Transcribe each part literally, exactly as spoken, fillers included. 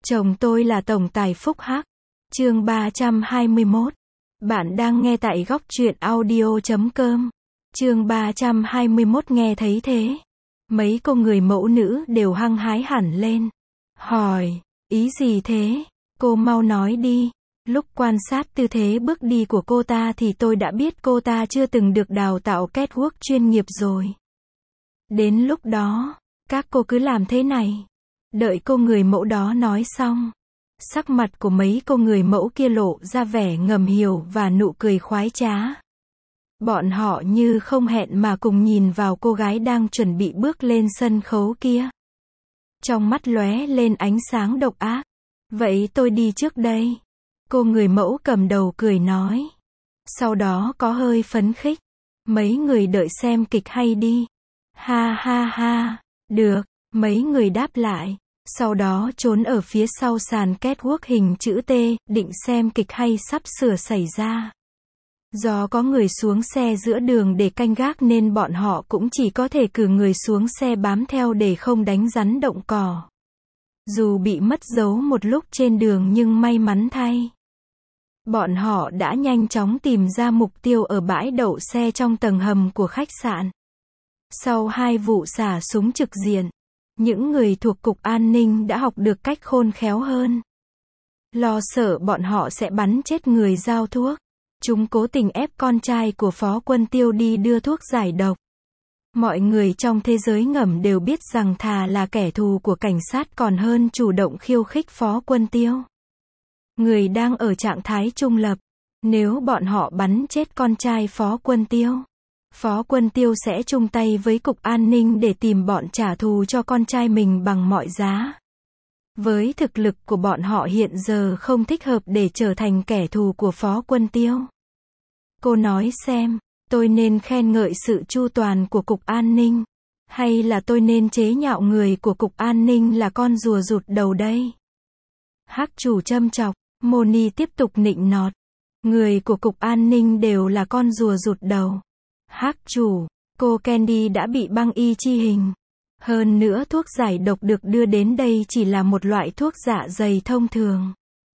Chồng tôi là tổng tài Phúc Hắc. Chương ba trăm hai mươi mốt. Bạn đang nghe tại góc truyện audio chấm com. Chương ba trăm hai mươi mốt nghe thấy thế. Mấy cô người mẫu nữ đều hăng hái hẳn lên. Hỏi, ý gì thế? Cô mau nói đi. Lúc quan sát tư thế bước đi của cô ta thì tôi đã biết cô ta chưa từng được đào tạo catwalk chuyên nghiệp rồi. Đến lúc đó, các cô cứ làm thế này. Đợi cô người mẫu đó nói xong, sắc mặt của mấy cô người mẫu kia lộ ra vẻ ngầm hiểu và nụ cười khoái trá. Bọn họ như không hẹn mà cùng nhìn vào cô gái đang chuẩn bị bước lên sân khấu kia. Trong mắt lóe lên ánh sáng độc ác. Vậy tôi đi trước đây. Cô người mẫu cầm đầu cười nói. Sau đó có hơi phấn khích. Mấy người đợi xem kịch hay đi. Ha ha ha, được, mấy người đáp lại. Sau đó trốn ở phía sau sàn catwalk hình chữ T, định xem kịch hay sắp sửa xảy ra. Do có người xuống xe giữa đường để canh gác nên bọn họ cũng chỉ có thể cử người xuống xe bám theo để không đánh rắn động cỏ. Dù bị mất dấu một lúc trên đường nhưng may mắn thay, bọn họ đã nhanh chóng tìm ra mục tiêu ở bãi đậu xe trong tầng hầm của khách sạn. Sau hai vụ xả súng trực diện, những người thuộc Cục An ninh đã học được cách khôn khéo hơn. Lo sợ bọn họ sẽ bắn chết người giao thuốc, chúng cố tình ép con trai của Phó Quân Tiêu đi đưa thuốc giải độc. Mọi người trong thế giới ngầm đều biết rằng thà là kẻ thù của cảnh sát còn hơn chủ động khiêu khích Phó Quân Tiêu. Người đang ở trạng thái trung lập. Nếu bọn họ bắn chết con trai Phó Quân Tiêu, Phó Quân Tiêu sẽ chung tay với Cục An ninh để tìm bọn trả thù cho con trai mình bằng mọi giá. Với thực lực của bọn họ hiện giờ không thích hợp để trở thành kẻ thù của Phó Quân Tiêu. Cô nói xem, tôi nên khen ngợi sự chu toàn của Cục An ninh, hay là tôi nên chế nhạo người của Cục An ninh là con rùa rụt đầu đây? Hắc chủ châm chọc, Moni tiếp tục nịnh nọt. Người của Cục An ninh đều là con rùa rụt đầu. Hắc chủ, cô Candy đã bị băng y chi hình. Hơn nữa thuốc giải độc được đưa đến đây chỉ là một loại thuốc dạ dày thông thường.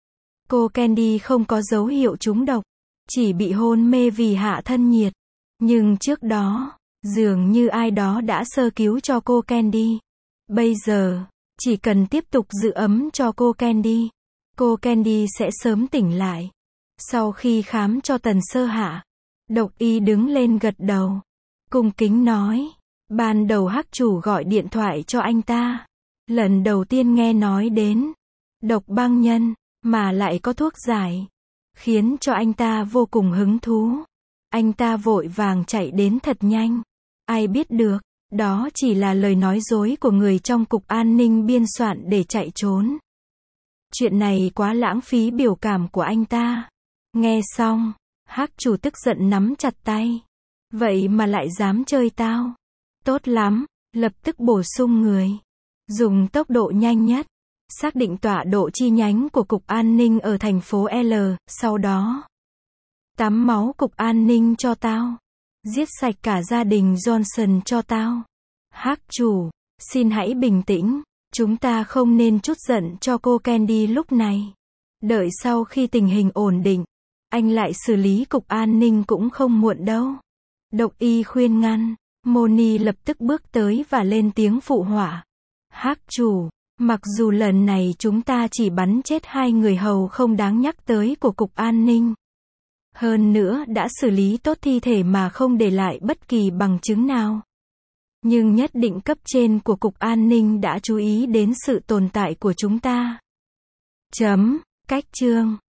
Cô Candy không có dấu hiệu trúng độc, chỉ bị hôn mê vì hạ thân nhiệt. Nhưng trước đó, dường như ai đó đã sơ cứu cho cô Candy. Bây giờ, chỉ cần tiếp tục giữ ấm cho cô Candy, cô Candy sẽ sớm tỉnh lại. Sau khi khám cho Tần Sơ Hạ, Độc y đứng lên gật đầu, cung kính nói. Ban đầu Hắc chủ gọi điện thoại cho anh ta. Lần đầu tiên nghe nói đến độc băng nhân, mà lại có thuốc giải, khiến cho anh ta vô cùng hứng thú. Anh ta vội vàng chạy đến thật nhanh. Ai biết được, đó chỉ là lời nói dối của người trong Cục An ninh biên soạn để chạy trốn. Chuyện này quá lãng phí biểu cảm của anh ta. Nghe xong, Hắc chủ tức giận nắm chặt tay. Vậy mà lại dám chơi tao. Tốt lắm, lập tức bổ sung người. Dùng tốc độ nhanh nhất. Xác định tọa độ chi nhánh của Cục An ninh ở thành phố L, sau đó tắm máu Cục An ninh cho tao. Giết sạch cả gia đình Johnson cho tao. Hắc chủ, xin hãy bình tĩnh. Chúng ta không nên trút giận cho cô Candy lúc này. Đợi sau khi tình hình ổn định, anh lại xử lý Cục An ninh cũng không muộn đâu. Độc y khuyên ngăn. Moni lập tức bước tới và lên tiếng phụ họa. Hắc chủ, mặc dù lần này chúng ta chỉ bắn chết hai người hầu không đáng nhắc tới của Cục An ninh. Hơn nữa đã xử lý tốt thi thể mà không để lại bất kỳ bằng chứng nào. Nhưng nhất định cấp trên của Cục An ninh đã chú ý đến sự tồn tại của chúng ta. Chấm, cách chương.